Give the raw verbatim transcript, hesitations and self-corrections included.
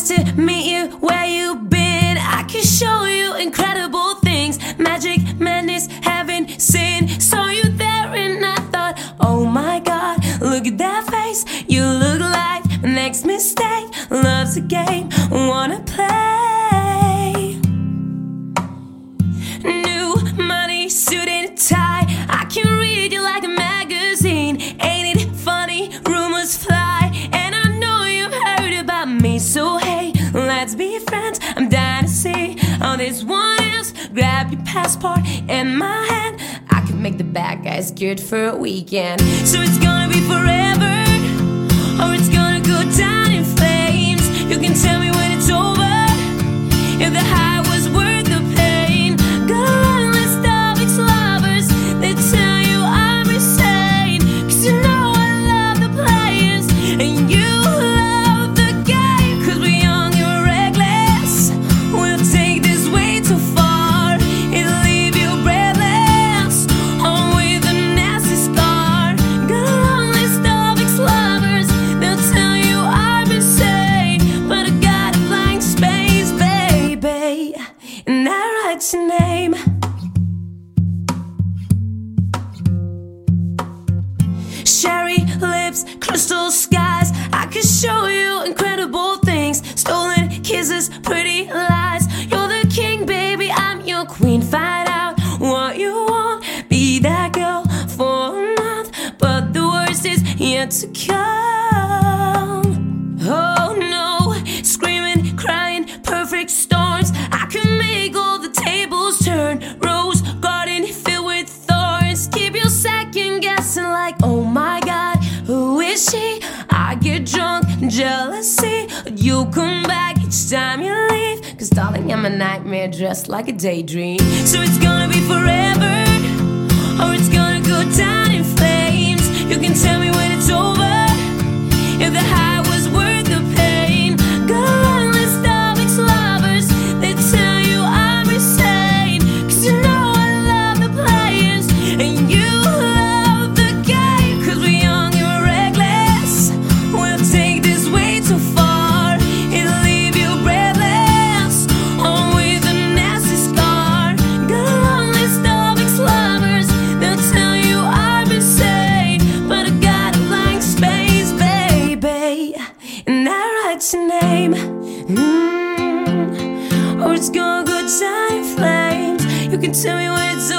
to meet you where you've been. I can show you incredible things, magic, madness, heaven, sin. Saw you there and I thought, oh my God, look at that face. You look like the next mistake. Love's a game, wanna play. New money, suit and tie. I can read you like a magazine. Ain't it funny? Rumors fly, and I know you've heard about me. So hey, let's be friends. I'm dying to see all this one is. Grab your passport in my hand. I can make the bad guys good for a weekend. So it's gonna be forever, or it's gonna go down in flames. You can tell me when it's over, if the high was worth the pain. Got a long list of ex-lovers that tell you I'm insane, 'cause you know I love the players and you love the game. 'Cause we're young and reckless, we'll take this way too far. It'll leave you breathless, or with a nasty scar. Got a long list of ex-lovers, they'll tell you I'm insane, but I got a blank space, baby, and I write your name. Cherry lips, crystal skies. I can show you incredible things. Stolen kisses, pretty lies. You're the king, baby, I'm your queen. Find out what you want. Be that girl for a month, but the worst is yet to come. Oh no, screaming, crying, perfect storms. I can make all the tables turn. Rose garden filled with thorns. Keep you second guessing like, oh my God, who is she? I get drunk, jealousy. You come back each time you leave, 'cause darling, I'm a nightmare dressed like a daydream. So it's gonna be forever, or it's gonna go down in flames. You can tell me when it's over, if the high was worth the pain. Got a long list of ex-lovers that tell you I'm insane, 'cause you know I love the players and you love the game. 'Cause we're young and reckless, we'll take this way too far. It'll leave you breathless, or with a nasty scar. Got a long list of ex-lovers, they'll tell you I'm insane, but I got a blank space, baby, and I write your name. Mm. Or it's gonna go down in flames. You can tell me when it's